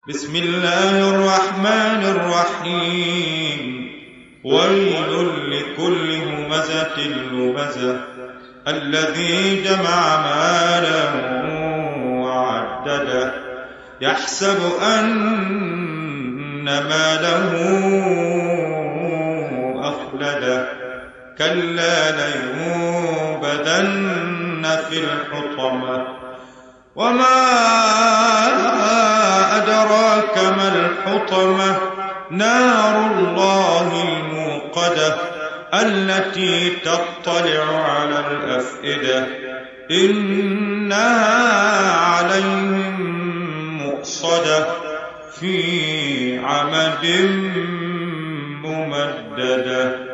بسم الله الرحمن الرحيم. ويل لكل همزة لمزة الذي جمع مالا وعدده يحسب أن ماله أخلده كلا لينبذن في الحطمة وما أدراك ما الحطمة نار الله الموقدة التي تطلع على الأفئدة إنها عليهم مؤصدة في عمد ممددة.